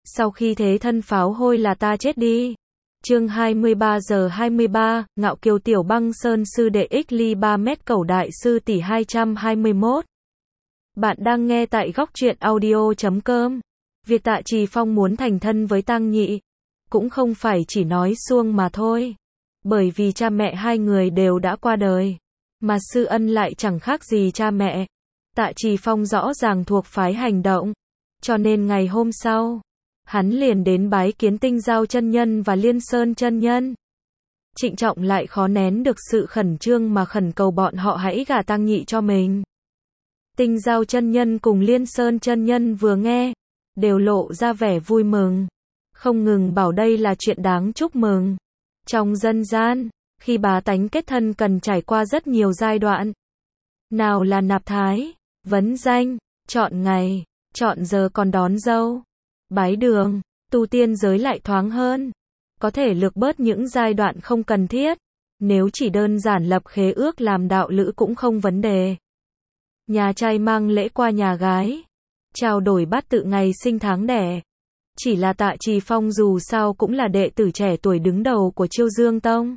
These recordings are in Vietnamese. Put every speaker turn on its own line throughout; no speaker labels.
Sau khi thế thân pháo hôi là ta chết đi. Chương 23 giờ 23, Ngạo Kiều Tiểu Băng Sơn sư đệ X ly 3 mét Cẩu đại sư tỷ 221. Bạn đang nghe tại góc truyện audio.com. Việc Tạ Trì Phong muốn thành thân với Tăng Nhị cũng không phải chỉ nói suông mà thôi. Bởi vì cha mẹ hai người đều đã qua đời, mà Sư Ân lại chẳng khác gì cha mẹ. Tạ Trì Phong rõ ràng thuộc phái hành động, cho nên ngày hôm sau, hắn liền đến bái kiến Tinh Giao chân nhân và Liên Sơn chân nhân. Trịnh trọng lại khó nén được sự khẩn trương mà khẩn cầu bọn họ hãy gả Tăng Nhị cho mình. Tinh Giao chân nhân cùng Liên Sơn chân nhân vừa nghe, đều lộ ra vẻ vui mừng, không ngừng bảo đây là chuyện đáng chúc mừng. Trong dân gian, khi bá tánh kết thân cần trải qua rất nhiều giai đoạn. Nào là nạp thái, vấn danh, chọn ngày, chọn giờ còn đón dâu, bái đường, tu tiên giới lại thoáng hơn. Có thể lược bớt những giai đoạn không cần thiết. Nếu chỉ đơn giản lập khế ước làm đạo lữ cũng không vấn đề. Nhà trai mang lễ qua nhà gái, trao đổi bát tự ngày sinh tháng đẻ. Chỉ là Tạ Trì Phong dù sao cũng là đệ tử trẻ tuổi đứng đầu của Chiêu Dương Tông.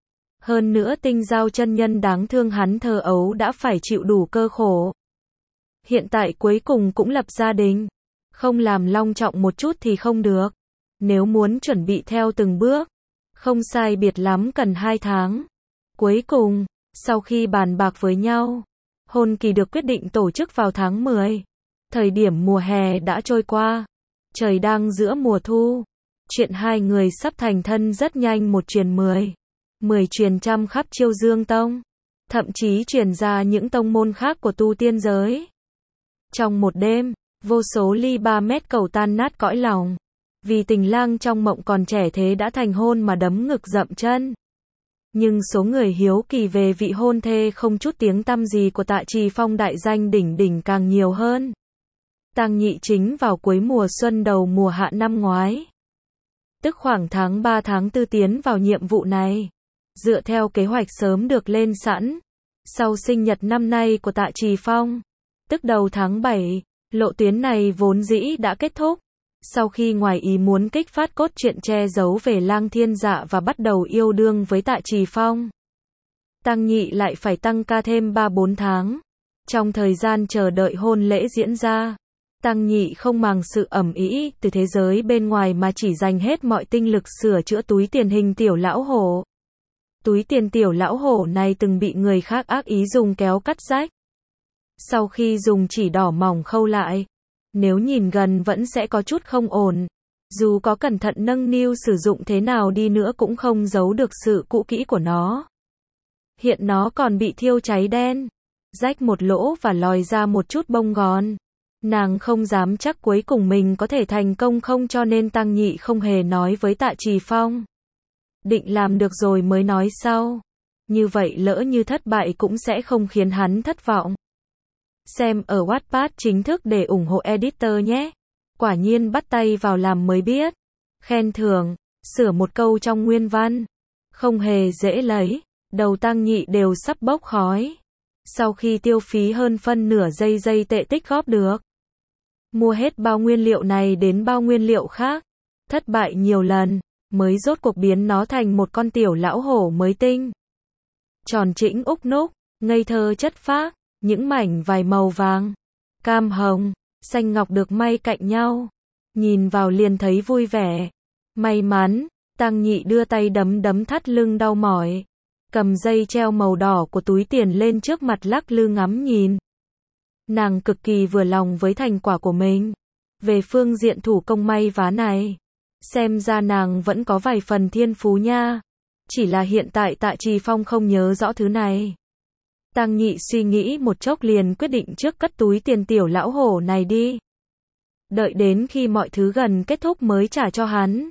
Hơn nữa Tinh Giao chân nhân đáng thương hắn thơ ấu đã phải chịu đủ cơ khổ. Hiện tại cuối cùng cũng lập gia đình. Không làm long trọng một chút thì không được. Nếu muốn chuẩn bị theo từng bước, không sai biệt lắm cần 2 tháng. Cuối cùng, sau khi bàn bạc với nhau, hôn kỳ được quyết định tổ chức vào tháng 10. Thời điểm mùa hè đã trôi qua. Trời đang giữa mùa thu. Chuyện hai người sắp thành thân rất nhanh một truyền 10. 10 truyền trăm khắp Chiêu Dương Tông. Thậm chí truyền ra những tông môn khác của tu tiên giới. Trong một đêm, vô số ly 3 mét Cẩu tan nát cõi lòng. Vì tình lang trong mộng còn trẻ thế đã thành hôn mà đấm ngực dậm chân. Nhưng số người hiếu kỳ về vị hôn thê không chút tiếng tăm gì của Tạ Trì Phong đại danh đỉnh đỉnh càng nhiều hơn. Tăng Nhị chính vào cuối mùa xuân đầu mùa hạ năm ngoái. Tức khoảng tháng 3 tháng 4 tiến vào nhiệm vụ này. Dựa theo kế hoạch sớm được lên sẵn. Sau sinh nhật năm nay của Tạ Trì Phong, tức đầu tháng 7, lộ tuyến này vốn dĩ đã kết thúc. Sau khi ngoài ý muốn kích phát cốt truyện che giấu về Lang Thiên Dạ và bắt đầu yêu đương với Tạ Trì Phong, Tăng Nhị lại phải tăng ca thêm 3-4 tháng. Trong thời gian chờ đợi hôn lễ diễn ra, Tăng Nhị không màng sự ầm ĩ từ thế giới bên ngoài mà chỉ dành hết mọi tinh lực sửa chữa túi tiền hình tiểu lão hổ. Túi tiền tiểu lão hổ này từng bị người khác ác ý dùng kéo cắt rách. Sau khi dùng chỉ đỏ mỏng khâu lại, nếu nhìn gần vẫn sẽ có chút không ổn. Dù có cẩn thận nâng niu sử dụng thế nào đi nữa cũng không giấu được sự cũ kỹ của nó. Hiện nó còn bị thiêu cháy đen, rách một lỗ và lòi ra một chút bông gòn. Nàng không dám chắc cuối cùng mình có thể thành công không, cho nên Tăng Nhị không hề nói với Tạ Trì Phong. Định làm được rồi mới nói sau. Như vậy lỡ như thất bại cũng sẽ không khiến hắn thất vọng. Xem ở Wattpad chính thức để ủng hộ editor nhé. Quả nhiên bắt tay vào làm mới biết. Khen thưởng, sửa một câu trong nguyên văn. Không hề dễ lấy. Đầu Tăng Nhị đều sắp bốc khói. Sau khi tiêu phí hơn phân nửa giây tệ tích góp được. Mua hết bao nguyên liệu này đến bao nguyên liệu khác. Thất bại nhiều lần, mới rốt cuộc biến nó thành một con tiểu lão hổ mới tinh. Tròn trĩnh úc núc, ngây thơ chất phác. Những mảnh vài màu vàng, cam hồng, xanh ngọc được may cạnh nhau. Nhìn vào liền thấy vui vẻ. May mắn, Tăng Nhị đưa tay đấm thắt lưng đau mỏi. Cầm dây treo màu đỏ của túi tiền lên trước mặt lắc lư ngắm nhìn. Nàng cực kỳ vừa lòng với thành quả của mình. Về phương diện thủ công may vá này, xem ra nàng vẫn có vài phần thiên phú nha. Chỉ là hiện tại Tạ Trì Phong không nhớ rõ thứ này. Tăng Nhị suy nghĩ một chốc liền quyết định trước cất túi tiền tiểu lão hổ này đi. Đợi đến khi mọi thứ gần kết thúc mới trả cho hắn.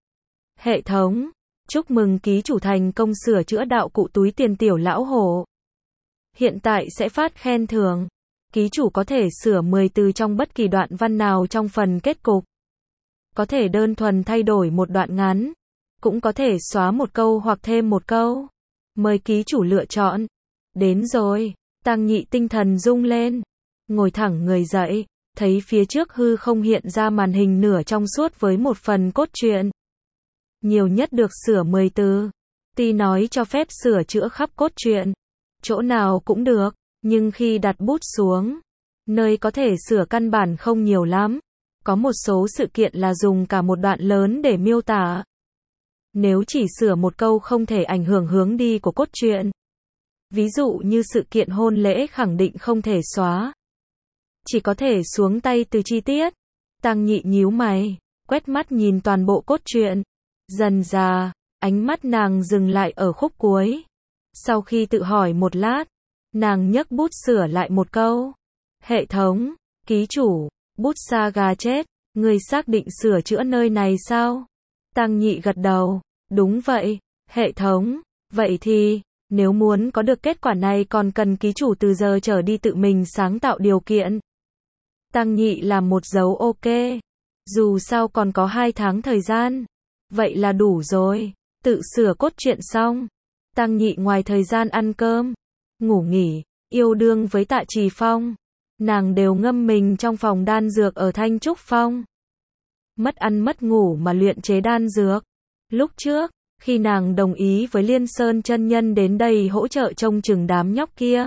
Hệ thống, chúc mừng ký chủ thành công sửa chữa đạo cụ túi tiền tiểu lão hổ. Hiện tại sẽ phát khen thưởng. Ký chủ có thể sửa 10 từ trong bất kỳ đoạn văn nào trong phần kết cục. Có thể đơn thuần thay đổi một đoạn ngắn. Cũng có thể xóa một câu hoặc thêm một câu. Mời ký chủ lựa chọn. Đến rồi, Tăng Nhị tinh thần rung lên. Ngồi thẳng người dậy. thấy phía trước hư không hiện ra màn hình nửa trong suốt với một phần cốt truyện. Nhiều nhất được sửa 10 từ. Ty nói cho phép sửa chữa khắp cốt truyện. Chỗ nào cũng được, nhưng khi đặt bút xuống, nơi có thể sửa căn bản không nhiều lắm. Có một số sự kiện là dùng cả một đoạn lớn để miêu tả. Nếu chỉ sửa một câu không thể ảnh hưởng hướng đi của cốt truyện. Ví dụ như sự kiện hôn lễ khẳng định không thể xóa. Chỉ có thể xuống tay từ chi tiết. Tăng Nhị nhíu mày, quét mắt nhìn toàn bộ cốt truyện. Dần dà, ánh mắt nàng dừng lại ở khúc cuối. Sau khi tự hỏi một lát, nàng nhấc bút sửa lại một câu. Hệ thống, ký chủ, bút sa gà chết, người xác định sửa chữa nơi này sao? Tăng Nhị gật đầu, đúng vậy, hệ thống, vậy thì, nếu muốn có được kết quả này còn cần ký chủ từ giờ trở đi tự mình sáng tạo điều kiện. Tăng Nhị làm một dấu ok, dù sao còn có 2 tháng thời gian, vậy là đủ rồi, tự sửa cốt truyện xong. Tăng Nhị ngoài thời gian ăn cơm, ngủ nghỉ, yêu đương với Tạ Trì Phong, nàng đều ngâm mình trong phòng đan dược ở Thanh Trúc Phong. Mất ăn mất ngủ mà luyện chế đan dược. Lúc trước, khi nàng đồng ý với Liên Sơn chân nhân đến đây hỗ trợ trông chừng đám nhóc kia,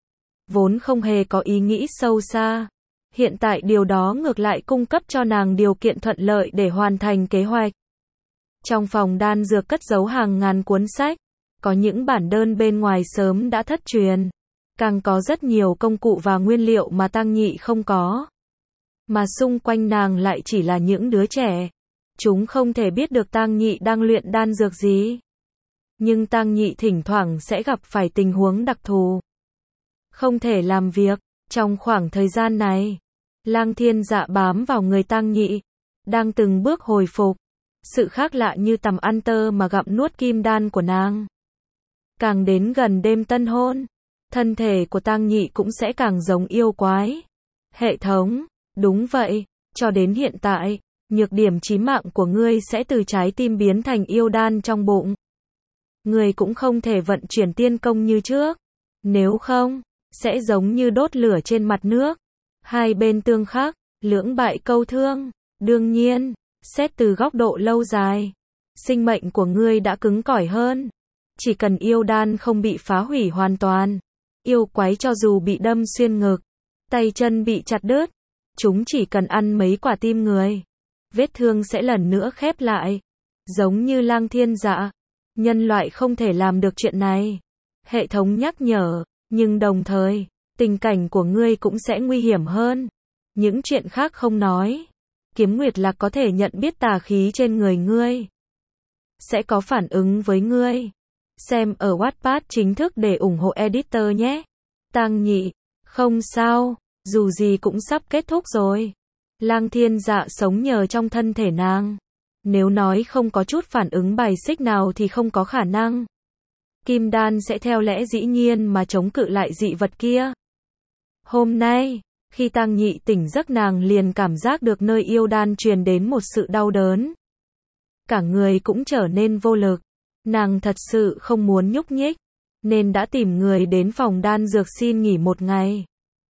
vốn không hề có ý nghĩ sâu xa. Hiện tại điều đó ngược lại cung cấp cho nàng điều kiện thuận lợi để hoàn thành kế hoạch. Trong phòng đan dược cất giấu hàng ngàn cuốn sách, có những bản đơn bên ngoài sớm đã thất truyền, càng có rất nhiều công cụ và nguyên liệu mà Tăng Nhị không có. Mà xung quanh nàng lại chỉ là những đứa trẻ. Chúng không thể biết được Tăng Nhị đang luyện đan dược gì. Nhưng Tăng Nhị thỉnh thoảng sẽ gặp phải tình huống đặc thù. Không thể làm việc. Trong khoảng thời gian này, Lang Thiên Dạ bám vào người Tăng Nhị, đang từng bước hồi phục. Sự khác lạ như tằm ăn tơ mà gặm nuốt kim đan của nàng. Càng đến gần đêm tân hôn, thân thể của Tăng Nhị cũng sẽ càng giống yêu quái. Hệ thống, đúng vậy, cho đến hiện tại, nhược điểm chí mạng của ngươi sẽ từ trái tim biến thành yêu đan trong bụng. Ngươi cũng không thể vận chuyển tiên công như trước. Nếu không, sẽ giống như đốt lửa trên mặt nước. Hai bên tương khắc, lưỡng bại câu thương. Đương nhiên, xét từ góc độ lâu dài, sinh mệnh của ngươi đã cứng cỏi hơn. Chỉ cần yêu đan không bị phá hủy hoàn toàn, yêu quái cho dù bị đâm xuyên ngực, tay chân bị chặt đứt, chúng chỉ cần ăn mấy quả tim người, vết thương sẽ lần nữa khép lại. Giống như Lang Thiên Dạ, nhân loại không thể làm được chuyện này. Hệ thống nhắc nhở, nhưng đồng thời, tình cảnh của ngươi cũng sẽ nguy hiểm hơn. Những chuyện khác không nói. Kiếm Nguyệt Lạc có thể nhận biết tà khí trên người ngươi, sẽ có phản ứng với ngươi. Xem ở Wattpad chính thức để ủng hộ editor nhé. Tăng Nhị, không sao, dù gì cũng sắp kết thúc rồi. Lang Thiên Dạ sống nhờ trong thân thể nàng. Nếu nói không có chút phản ứng bài xích nào thì không có khả năng. Kim đan sẽ theo lẽ dĩ nhiên mà chống cự lại dị vật kia. Hôm nay, khi Tăng Nhị tỉnh giấc nàng liền cảm giác được nơi yêu đan truyền đến một sự đau đớn. Cả người cũng trở nên vô lực. Nàng thật sự không muốn nhúc nhích, nên đã tìm người đến phòng đan dược xin nghỉ một ngày.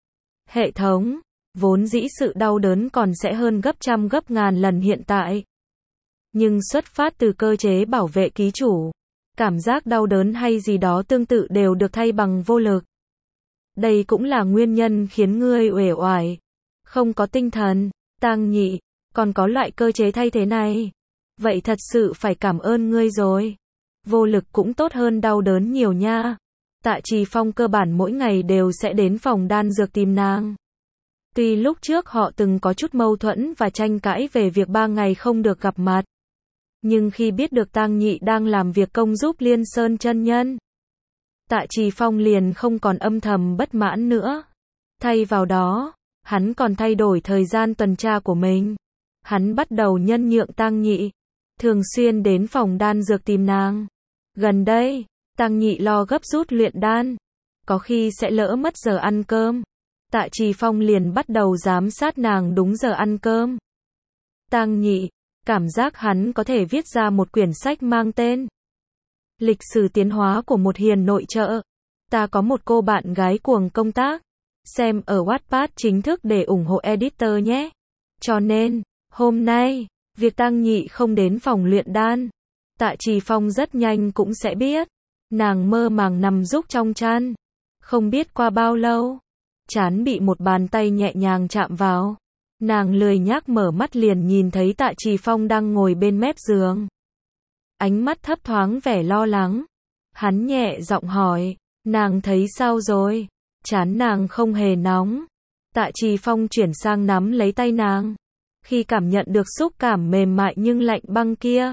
Hệ thống, vốn dĩ sự đau đớn còn sẽ hơn gấp trăm gấp ngàn lần hiện tại. Nhưng xuất phát từ cơ chế bảo vệ ký chủ, cảm giác đau đớn hay gì đó tương tự đều được thay bằng vô lực. Đây cũng là nguyên nhân khiến ngươi uể oải, không có tinh thần. Tăng Nhị, còn có loại cơ chế thay thế này. Vậy thật sự phải cảm ơn ngươi rồi. Vô lực cũng tốt hơn đau đớn nhiều nha. Tạ Trì Phong cơ bản mỗi ngày đều sẽ đến phòng đan dược tìm nàng. Tuy lúc trước họ từng có chút mâu thuẫn và tranh cãi về việc 3 ngày không được gặp mặt, nhưng khi biết được Tăng Nhị đang làm việc công giúp Liên Sơn chân nhân, Tạ Trì Phong liền không còn âm thầm bất mãn nữa. Thay vào đó, hắn còn thay đổi thời gian tuần tra của mình. Hắn bắt đầu nhân nhượng Tăng Nhị, thường xuyên đến phòng đan dược tìm nàng. Gần đây, Tăng Nhị lo gấp rút luyện đan, có khi sẽ lỡ mất giờ ăn cơm. Tạ Trì Phong liền bắt đầu giám sát nàng đúng giờ ăn cơm. Tăng Nhị, cảm giác hắn có thể viết ra một quyển sách mang tên Lịch sử tiến hóa của một hiền nội trợ. Ta có một cô bạn gái cuồng công tác, xem ở Wattpad chính thức để ủng hộ editor nhé. Cho nên, hôm nay, việc Tăng Nhị không đến phòng luyện đan, Tạ Trì Phong rất nhanh cũng sẽ biết. Nàng mơ màng nằm rúc trong chăn. Không biết qua bao lâu, trán bị một bàn tay nhẹ nhàng chạm vào. Nàng lười nhác mở mắt liền nhìn thấy Tạ Trì Phong đang ngồi bên mép giường. Ánh mắt thấp thoáng vẻ lo lắng. Hắn nhẹ giọng hỏi, nàng thấy sao rồi? Trán nàng không hề nóng. Tạ Trì Phong chuyển sang nắm lấy tay nàng. Khi cảm nhận được xúc cảm mềm mại nhưng lạnh băng kia,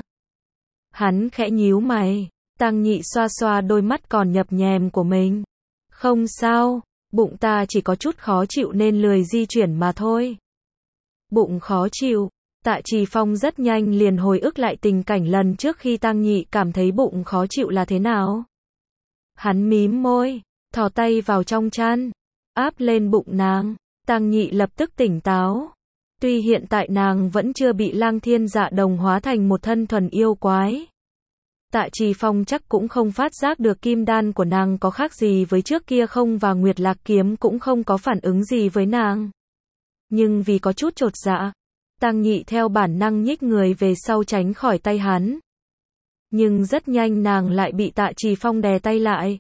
hắn khẽ nhíu mày. Tăng Nhị xoa xoa đôi mắt còn nhập nhèm của mình. Không sao, bụng ta chỉ có chút khó chịu nên lười di chuyển mà thôi. Bụng khó chịu. Tạ Trì Phong rất nhanh liền hồi ức lại tình cảnh lần trước khi Tăng Nhị cảm thấy bụng khó chịu là thế nào. Hắn mím môi, thò tay vào trong chăn, áp lên bụng nàng. Tăng Nhị lập tức tỉnh táo. Tuy hiện tại nàng vẫn chưa bị Lang Thiên Dạ đồng hóa thành một thân thuần yêu quái, Tạ Trì Phong chắc cũng không phát giác được kim đan của nàng có khác gì với trước kia không, và Nguyệt Lạc kiếm cũng không có phản ứng gì với nàng. Nhưng vì có chút chột dạ, Tăng Nhị theo bản năng nhích người về sau tránh khỏi tay hắn. Nhưng rất nhanh nàng lại bị Tạ Trì Phong đè tay lại.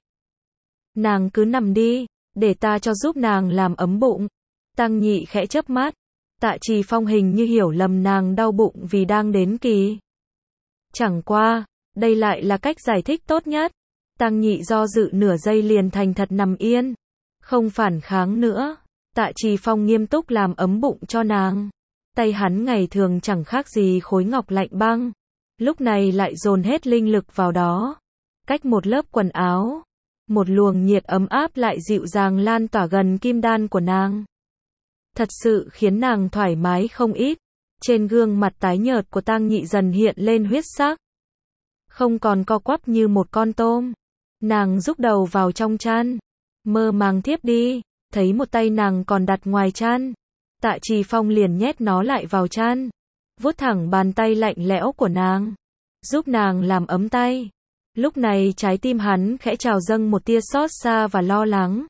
Nàng cứ nằm đi, để ta cho giúp nàng làm ấm bụng. Tăng Nhị khẽ chớp mắt. Tạ Trì Phong hình như hiểu lầm nàng đau bụng vì đang đến kỳ. Chẳng qua, đây lại là cách giải thích tốt nhất. Tăng Nhị do dự nửa giây liền thành thật nằm yên, không phản kháng nữa. Tạ Trì Phong nghiêm túc làm ấm bụng cho nàng. Tay hắn ngày thường chẳng khác gì khối ngọc lạnh băng, lúc này lại dồn hết linh lực vào đó. Cách một lớp quần áo, một luồng nhiệt ấm áp lại dịu dàng lan tỏa gần kim đan của nàng. Thật sự khiến nàng thoải mái không ít. Trên gương mặt tái nhợt của Tăng Nhị dần hiện lên huyết sắc, không còn co quắp như một con tôm. Nàng rúc đầu vào trong chăn, mơ màng thiếp đi. Thấy một tay nàng còn đặt ngoài chăn, Tạ Trì Phong liền nhét nó lại vào chăn, vuốt thẳng bàn tay lạnh lẽo của nàng, giúp nàng làm ấm tay. Lúc này trái tim hắn khẽ trào dâng một tia xót xa và lo lắng.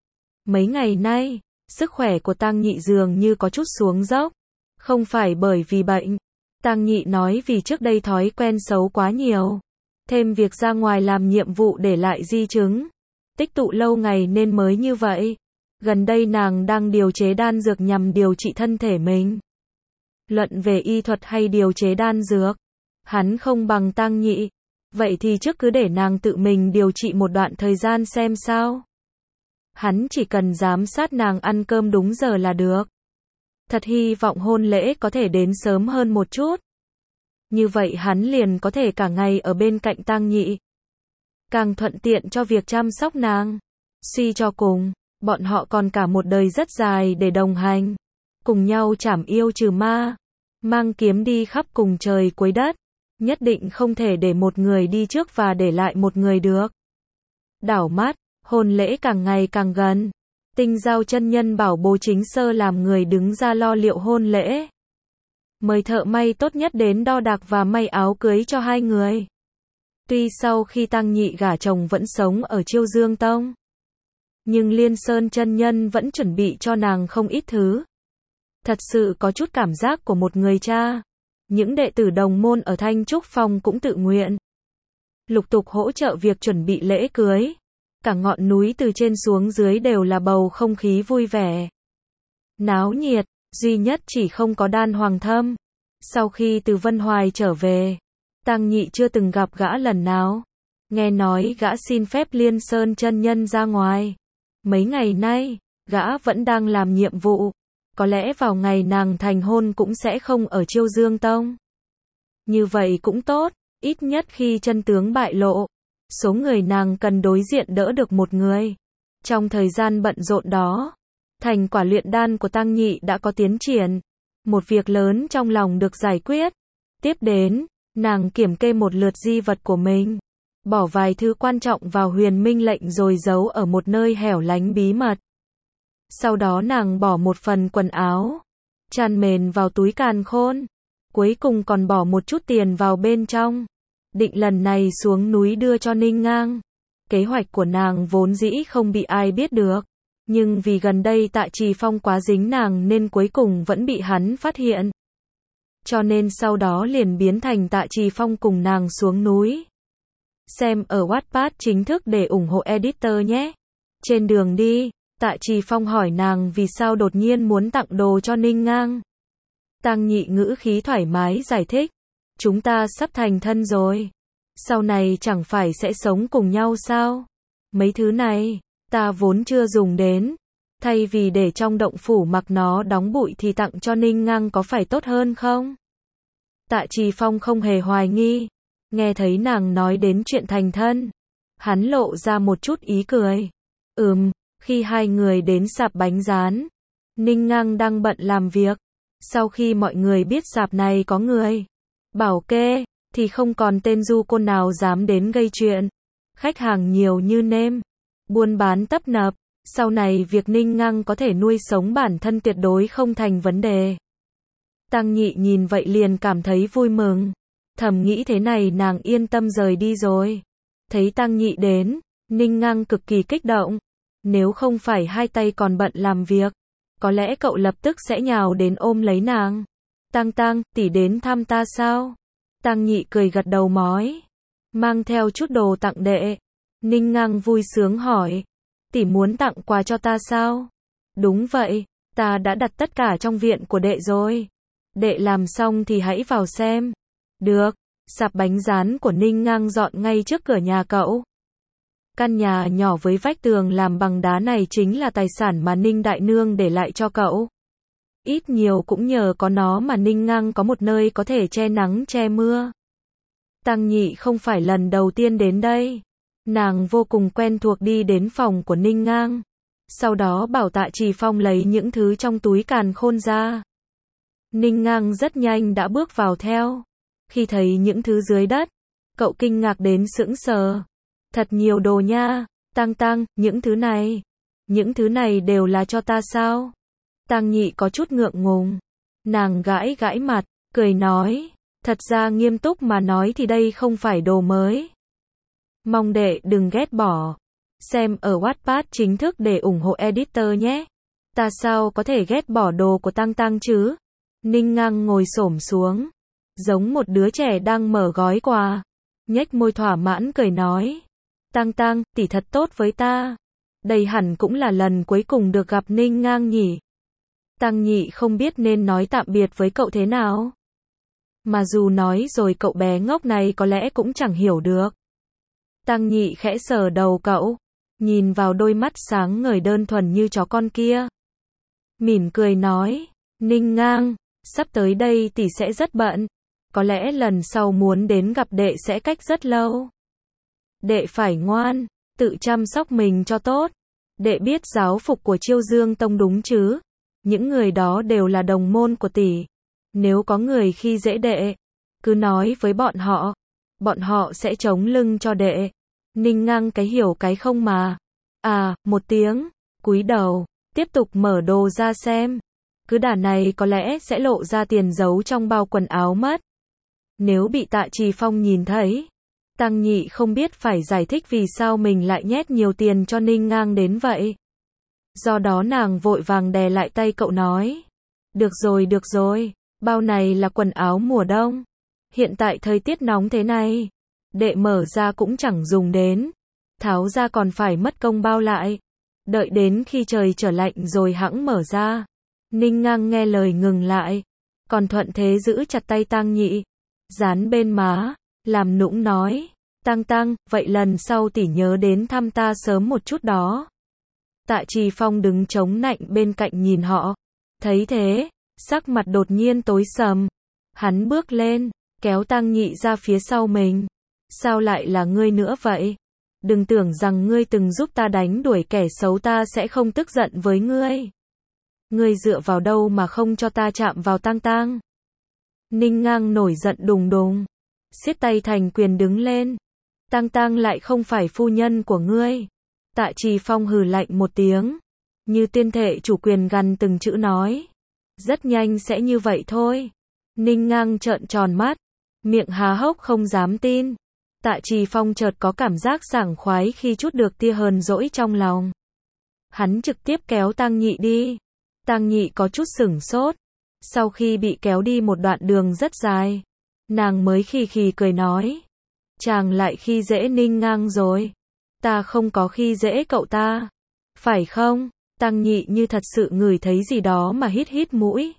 Mấy ngày nay, sức khỏe của Tăng Nhị dường như có chút xuống dốc. Không phải bởi vì bệnh, Tăng Nhị nói vì trước đây thói quen xấu quá nhiều, thêm việc ra ngoài làm nhiệm vụ để lại di chứng, tích tụ lâu ngày nên mới như vậy. Gần đây nàng đang điều chế đan dược nhằm điều trị thân thể mình. Luận về y thuật hay điều chế đan dược, hắn không bằng Tăng Nhị. Vậy thì trước cứ để nàng tự mình điều trị một đoạn thời gian xem sao. Hắn chỉ cần giám sát nàng ăn cơm đúng giờ là được. Thật hy vọng hôn lễ có thể đến sớm hơn một chút. Như vậy hắn liền có thể cả ngày ở bên cạnh Tăng Nhị, càng thuận tiện cho việc chăm sóc nàng. Suy cho cùng, bọn họ còn cả một đời rất dài để đồng hành, cùng nhau trảm yêu trừ ma, mang kiếm đi khắp cùng trời cuối đất. Nhất định không thể để một người đi trước và để lại một người được. Đảo mắt, hôn lễ càng ngày càng gần. Tinh Giao chân nhân bảo Bố Chính Sơ làm người đứng ra lo liệu hôn lễ, mời thợ may tốt nhất đến đo đạc và may áo cưới cho hai người. Tuy sau khi Tăng Nhị gả chồng vẫn sống ở Chiêu Dương Tông, nhưng Liên Sơn chân nhân vẫn chuẩn bị cho nàng không ít thứ. Thật sự có chút cảm giác của một người cha. Những đệ tử đồng môn ở Thanh Trúc Phong cũng tự nguyện lục tục hỗ trợ việc chuẩn bị lễ cưới. Cả ngọn núi từ trên xuống dưới đều là bầu không khí vui vẻ, náo nhiệt, duy nhất chỉ không có Đan Hoàng Thâm. Sau khi từ Vân Hoài trở về, Tăng Nhị chưa từng gặp gã lần nào. Nghe nói gã xin phép Liên Sơn chân nhân ra ngoài. Mấy ngày nay, gã vẫn đang làm nhiệm vụ. Có lẽ vào ngày nàng thành hôn cũng sẽ không ở Chiêu Dương Tông. Như vậy cũng tốt, ít nhất khi chân tướng bại lộ, số người nàng cần đối diện đỡ được một người. Trong thời gian bận rộn đó, thành quả luyện đan của Tăng Nhị đã có tiến triển. Một việc lớn trong lòng được giải quyết. Tiếp đến, nàng kiểm kê một lượt di vật của mình, bỏ vài thứ quan trọng vào huyền minh lệnh rồi giấu ở một nơi hẻo lánh bí mật. Sau đó nàng bỏ một phần quần áo, chăn mền vào túi càn khôn. Cuối cùng còn bỏ một chút tiền vào bên trong. Định lần này xuống núi đưa cho Ninh Ngang. Kế hoạch của nàng vốn dĩ không bị ai biết được. Nhưng vì gần đây Tạ Trì Phong quá dính nàng nên cuối cùng vẫn bị hắn phát hiện. Cho nên sau đó liền biến thành Tạ Trì Phong cùng nàng xuống núi. Xem ở Wattpad chính thức để ủng hộ editor nhé. Trên đường đi, Tạ Trì Phong hỏi nàng vì sao đột nhiên muốn tặng đồ cho Ninh Ngang. Tăng Nhị ngữ khí thoải mái giải thích. Chúng ta sắp thành thân rồi. Sau này chẳng phải sẽ sống cùng nhau sao? Mấy thứ này, ta vốn chưa dùng đến. Thay vì để trong động phủ mặc nó đóng bụi thì tặng cho Ninh Ngang có phải tốt hơn không? Tạ Trì Phong không hề hoài nghi. Nghe thấy nàng nói đến chuyện thành thân. Hắn lộ ra một chút ý cười. Khi hai người đến sạp bánh rán, Ninh Ngang đang bận làm việc. Sau khi mọi người biết sạp này có người bảo kê, thì không còn tên du côn nào dám đến gây chuyện. Khách hàng nhiều như nêm, buôn bán tấp nập. Sau này việc Ninh Ngang có thể nuôi sống bản thân tuyệt đối không thành vấn đề. Tăng Nhị nhìn vậy liền cảm thấy vui mừng. Thầm nghĩ thế này nàng yên tâm rời đi rồi. Thấy Tăng Nhị đến, Ninh Ngang cực kỳ kích động. Nếu không phải hai tay còn bận làm việc, có lẽ cậu lập tức sẽ nhào đến ôm lấy nàng. Tăng, tỷ đến thăm ta sao? Tăng Nhị cười gật đầu mói. Mang theo chút đồ tặng đệ. Ninh Ngang vui sướng hỏi. Tỷ muốn tặng quà cho ta sao? Đúng vậy, ta đã đặt tất cả trong viện của đệ rồi. Đệ làm xong thì hãy vào xem. Được, sạp bánh rán của Ninh Ngang dọn ngay trước cửa nhà cậu. Căn nhà nhỏ với vách tường làm bằng đá này chính là tài sản mà Ninh Đại Nương để lại cho cậu. Ít nhiều cũng nhờ có nó mà Ninh Ngang có một nơi có thể che nắng che mưa. Tăng Nhị không phải lần đầu tiên đến đây. Nàng vô cùng quen thuộc đi đến phòng của Ninh Ngang. Sau đó bảo Tạ Trì Phong lấy những thứ trong túi càn khôn ra. Ninh Ngang rất nhanh đã bước vào theo. Khi thấy những thứ dưới đất, cậu kinh ngạc đến sững sờ. Thật nhiều đồ nha. Tăng, những thứ này đều là cho ta sao? Tăng Nhị có chút ngượng ngùng. Nàng gãi gãi mặt, cười nói. Thật ra nghiêm túc mà nói thì đây không phải đồ mới. Mong đệ đừng ghét bỏ. Xem ở Wattpad chính thức để ủng hộ editor nhé. Ta sao có thể ghét bỏ đồ của Tăng chứ? Ninh Ngang ngồi xổm xuống, giống một đứa trẻ đang mở gói quà. Nhếch môi thỏa mãn cười nói. Tăng, tỷ thật tốt với ta. Đây hẳn cũng là lần cuối cùng được gặp Ninh Ngang nhỉ. Tăng Nhị không biết nên nói tạm biệt với cậu thế nào. Mà dù nói rồi cậu bé ngốc này có lẽ cũng chẳng hiểu được. Tăng Nhị khẽ sờ đầu cậu, nhìn vào đôi mắt sáng ngời đơn thuần như chó con kia. Mỉm cười nói, Ninh Ngang, sắp tới đây tỷ sẽ rất bận. Có lẽ lần sau muốn đến gặp đệ sẽ cách rất lâu. Đệ phải ngoan, tự chăm sóc mình cho tốt. Đệ biết giáo phục của Chiêu Dương Tông đúng chứ? Những người đó đều là đồng môn của tỷ. Nếu có người khi dễ đệ, cứ nói với bọn họ sẽ chống lưng cho đệ. Ninh Ngang cái hiểu cái không mà. Một tiếng, cúi đầu, tiếp tục mở đồ ra xem. Cứ đà này có lẽ sẽ lộ ra tiền giấu trong bao quần áo mất. Nếu bị Tạ Trì Phong nhìn thấy, Tăng Nhị không biết phải giải thích vì sao mình lại nhét nhiều tiền cho Ninh Ngang đến vậy. Do đó nàng vội vàng đè lại tay cậu nói. Được rồi, bao này là quần áo mùa đông. Hiện tại thời tiết nóng thế này, đệ mở ra cũng chẳng dùng đến. Tháo ra còn phải mất công bao lại. Đợi đến khi trời trở lạnh rồi hẵng mở ra. Ninh Ngang nghe lời ngừng lại, còn thuận thế giữ chặt tay Tăng Nhị, dán bên má, làm nũng nói. Tăng, vậy lần sau tỷ nhớ đến thăm ta sớm một chút đó. Tạ Trì Phong đứng chống nạnh bên cạnh nhìn họ. Thấy thế, sắc mặt đột nhiên tối sầm. Hắn bước lên, kéo Tăng Nhị ra phía sau mình. Sao lại là ngươi nữa vậy? Đừng tưởng rằng ngươi từng giúp ta đánh đuổi kẻ xấu ta sẽ không tức giận với ngươi. Ngươi dựa vào đâu mà không cho ta chạm vào Tăng? Ninh Ngang nổi giận đùng đùng, siết tay thành quyền đứng lên. Tăng lại không phải phu nhân của ngươi. Tạ Trì Phong hừ lạnh một tiếng, như tuyên thệ chủ quyền gằn từng chữ nói. Rất nhanh sẽ như vậy thôi. Ninh Ngang trợn tròn mắt, miệng há hốc không dám tin. Tạ Trì Phong chợt có cảm giác sảng khoái khi trút được tia hờn dỗi trong lòng. Hắn trực tiếp kéo Tang Nhị đi. Tang Nhị có chút sửng sốt. Sau khi bị kéo đi một đoạn đường rất dài, nàng mới khì khì cười nói. Chàng lại khi dễ Ninh Ngang rồi. Ta không có khi dễ cậu ta. Phải không? Tang Nhị như thật sự ngửi thấy gì đó mà hít hít mũi.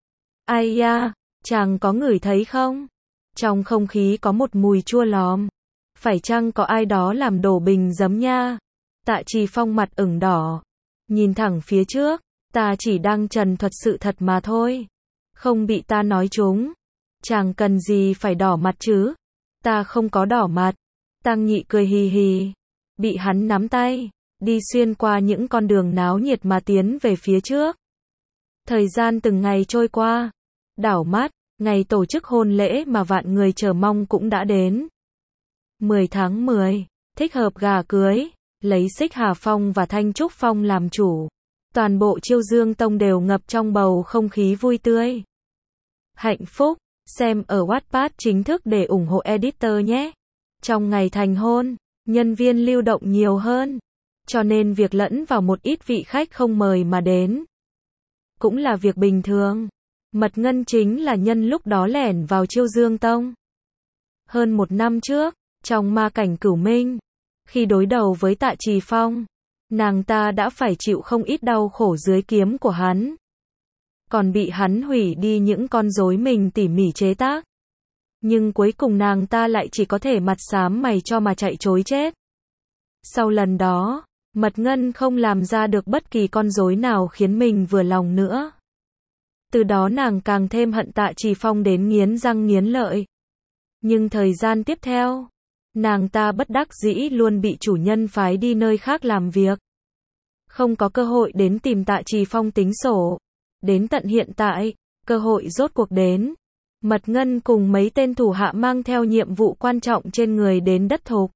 Ai da, chàng có ngửi thấy không? Trong không khí có một mùi chua lòm. Phải chăng có ai đó làm đổ bình giấm nha? Tạ Trì Phong mặt ửng đỏ. Nhìn thẳng phía trước. Ta chỉ đang trần thuật sự thật mà thôi. Không bị ta nói trúng. Chàng cần gì phải đỏ mặt chứ? Ta không có đỏ mặt. Tang Nhị cười hì hì. Bị hắn nắm tay. Đi xuyên qua những con đường náo nhiệt mà tiến về phía trước. Thời gian từng ngày trôi qua. Đảo mắt, ngày tổ chức hôn lễ mà vạn người chờ mong cũng đã đến. 10 tháng 10, thích hợp gà cưới, lấy Xích Hà Phong và Thanh Trúc Phong làm chủ. Toàn bộ Chiêu Dương Tông đều ngập trong bầu không khí vui tươi. Hạnh phúc, xem ở Wattpad chính thức để ủng hộ editor nhé. Trong ngày thành hôn, nhân viên lưu động nhiều hơn, cho nên việc lẫn vào một ít vị khách không mời mà đến cũng là việc bình thường. Mật Ngân chính là nhân lúc đó lẻn vào Chiêu Dương Tông. Hơn 1 năm trước, trong ma cảnh Cửu Minh, khi đối đầu với Tạ Trì Phong, nàng ta đã phải chịu không ít đau khổ dưới kiếm của hắn. Còn bị hắn hủy đi những con rối mình tỉ mỉ chế tác. Nhưng cuối cùng nàng ta lại chỉ có thể mặt xám mày cho mà chạy trối chết. Sau lần đó, Mật Ngân không làm ra được bất kỳ con rối nào khiến mình vừa lòng nữa. Từ đó nàng càng thêm hận Tạ Trì Phong đến nghiến răng nghiến lợi. Nhưng thời gian tiếp theo, nàng ta bất đắc dĩ luôn bị chủ nhân phái đi nơi khác làm việc. Không có cơ hội đến tìm Tạ Trì Phong tính sổ. Đến tận hiện tại, cơ hội rốt cuộc đến. Mật Ngân cùng mấy tên thủ hạ mang theo nhiệm vụ quan trọng trên người đến đất Thục.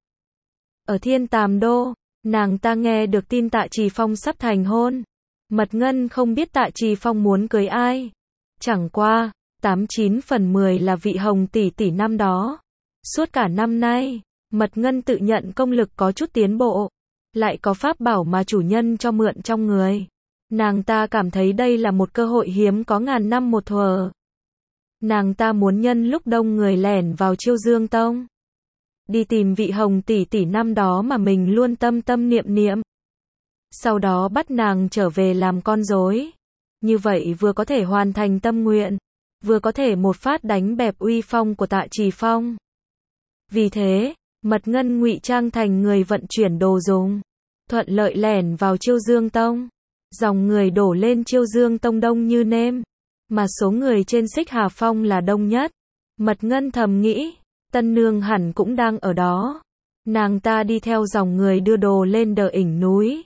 Ở Thiên Tàm Đô, nàng ta nghe được tin Tạ Trì Phong sắp thành hôn. Mật Ngân không biết Tạ Trì Phong muốn cưới ai. Chẳng qua, 89 phần 10 là vị Hồng tỷ tỷ năm đó. Suốt cả năm nay, Mật Ngân tự nhận công lực có chút tiến bộ. Lại có pháp bảo mà chủ nhân cho mượn trong người. Nàng ta cảm thấy đây là một cơ hội hiếm có ngàn năm một thuở. Nàng ta muốn nhân lúc đông người lẻn vào Chiêu Dương Tông. Đi tìm vị Hồng tỷ tỷ năm đó mà mình luôn tâm tâm niệm niệm. Sau đó bắt nàng trở về làm con rối. Như vậy vừa có thể hoàn thành tâm nguyện, vừa có thể một phát đánh bẹp uy phong của Tạ Trì Phong. Vì thế, Mật Ngân ngụy trang thành người vận chuyển đồ dùng, thuận lợi lẻn vào Chiêu Dương Tông. Dòng người đổ lên Chiêu Dương Tông đông như nêm, mà số người trên Xích Hà Phong là đông nhất. Mật Ngân thầm nghĩ, tân nương hẳn cũng đang ở đó. Nàng ta đi theo dòng người đưa đồ lên đờ ỉnh núi.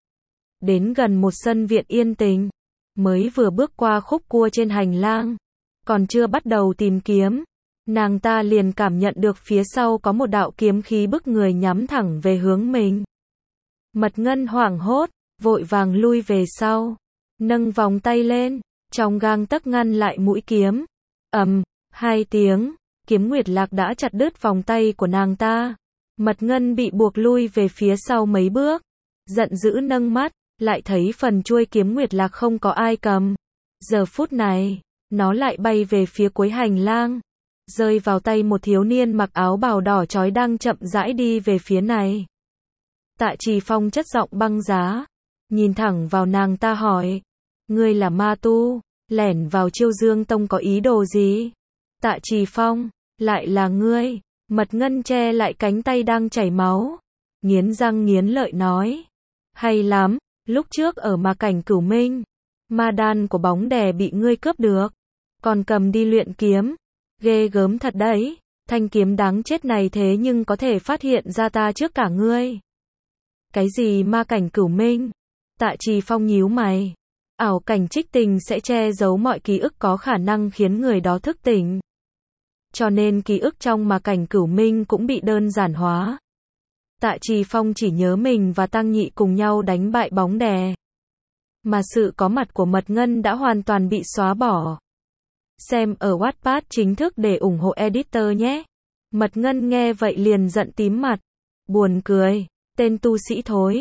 Đến gần một sân viện yên tĩnh, mới vừa bước qua khúc cua trên hành lang, còn chưa bắt đầu tìm kiếm, nàng ta liền cảm nhận được phía sau có một đạo kiếm khí bức người nhắm thẳng về hướng mình. Mật Ngân hoảng hốt, vội vàng lui về sau, nâng vòng tay lên, trong gang tấc ngăn lại mũi kiếm. Ầm, 2 tiếng, kiếm nguyệt lạc đã chặt đứt vòng tay của nàng ta. Mật Ngân bị buộc lui về phía sau mấy bước, giận dữ nâng mắt, lại thấy phần chuôi kiếm nguyệt lạc không có ai cầm. Giờ phút này, nó lại bay về phía cuối hành lang, rơi vào tay một thiếu niên mặc áo bào đỏ chói đang chậm rãi đi về phía này. Tạ Trì Phong chất giọng băng giá, nhìn thẳng vào nàng ta hỏi, ngươi là ma tu, lẻn vào Chiêu Dương Tông có ý đồ gì? Tạ Trì Phong, lại là ngươi? Mật Ngân che lại cánh tay đang chảy máu, nghiến răng nghiến lợi nói, hay lắm, lúc trước ở ma cảnh Cửu Minh, ma đan của bóng đè bị ngươi cướp được, còn cầm đi luyện kiếm, ghê gớm thật đấy, thanh kiếm đáng chết này thế nhưng có thể phát hiện ra ta trước cả ngươi. Cái gì ma cảnh Cửu Minh? Tạ Trì Phong nhíu mày. Ảo cảnh trích tình sẽ che giấu mọi ký ức có khả năng khiến người đó thức tỉnh. Cho nên ký ức trong ma cảnh Cửu Minh cũng bị đơn giản hóa. Tạ Trì Phong chỉ nhớ mình và Tăng Nhị cùng nhau đánh bại bóng đè. Mà sự có mặt của Mật Ngân đã hoàn toàn bị xóa bỏ. Xem ở Wattpad chính thức để ủng hộ editor nhé. Mật Ngân nghe vậy liền giận tím mặt. Buồn cười, tên tu sĩ thối.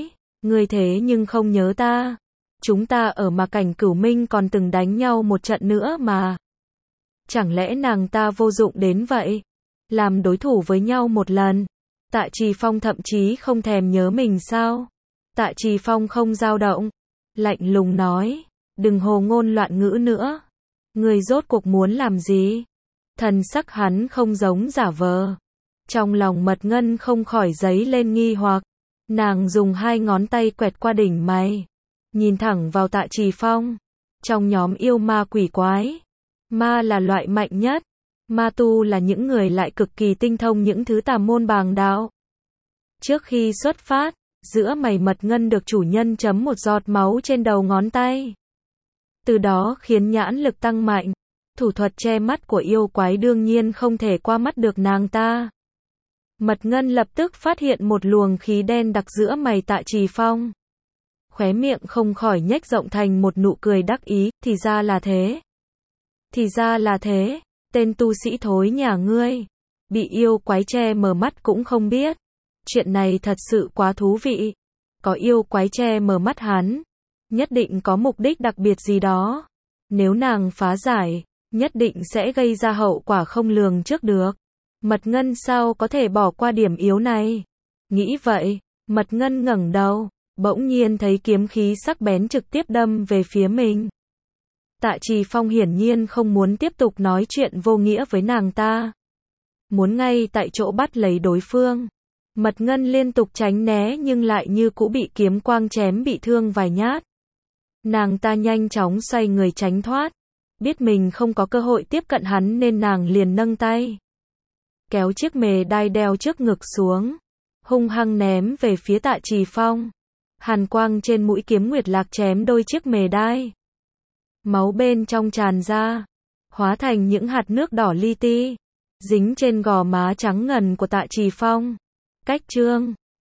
Ngươi thế nhưng không nhớ ta. Chúng ta ở mà cảnh Cửu Minh còn từng đánh nhau một trận nữa mà. Chẳng lẽ nàng ta vô dụng đến vậy? Làm đối thủ với nhau một lần. Tạ Trì Phong thậm chí không thèm nhớ mình sao? Tạ Trì Phong không dao động. Lạnh lùng nói. Đừng hồ ngôn loạn ngữ nữa. Ngươi rốt cuộc muốn làm gì? Thần sắc hắn không giống giả vờ. Trong lòng Mật Ngân không khỏi dấy lên nghi hoặc. Nàng dùng hai ngón tay quẹt qua đỉnh mày. Nhìn thẳng vào Tạ Trì Phong. Trong nhóm yêu ma quỷ quái. Ma là loại mạnh nhất. Ma tu là những người lại cực kỳ tinh thông những thứ tà môn bàng đạo. Trước khi xuất phát, giữa mày Mật Ngân được chủ nhân chấm một giọt máu trên đầu ngón tay. Từ đó khiến nhãn lực tăng mạnh. Thủ thuật che mắt của yêu quái đương nhiên không thể qua mắt được nàng ta. Mật Ngân lập tức phát hiện một luồng khí đen đặc giữa mày Tạ Trì Phong. Khóe miệng không khỏi nhếch rộng thành một nụ cười đắc ý, thì ra là thế. Thì ra là thế, tên tu sĩ thối nhà ngươi. Bị yêu quái che mờ mắt cũng không biết. Chuyện này thật sự quá thú vị. Có yêu quái che mờ mắt hắn. Nhất định có mục đích đặc biệt gì đó. Nếu nàng phá giải, nhất định sẽ gây ra hậu quả không lường trước được. Mật Ngân sao có thể bỏ qua điểm yếu này? Nghĩ vậy, Mật Ngân ngẩng đầu, bỗng nhiên thấy kiếm khí sắc bén trực tiếp đâm về phía mình. Tạ Trì Phong hiển nhiên không muốn tiếp tục nói chuyện vô nghĩa với nàng ta. Muốn ngay tại chỗ bắt lấy đối phương. Mật Ngân liên tục tránh né nhưng lại như cũ bị kiếm quang chém bị thương vài nhát. Nàng ta nhanh chóng xoay người tránh thoát. Biết mình không có cơ hội tiếp cận hắn nên nàng liền nâng tay. Kéo chiếc mề đai đeo trước ngực xuống. Hung hăng ném về phía Tạ Trì Phong. Hàn quang trên mũi kiếm nguyệt lạc chém đôi chiếc mề đai. Máu bên trong tràn ra. Hóa thành những hạt nước đỏ li ti. Dính trên gò má trắng ngần của Tạ Trì Phong. Cách chương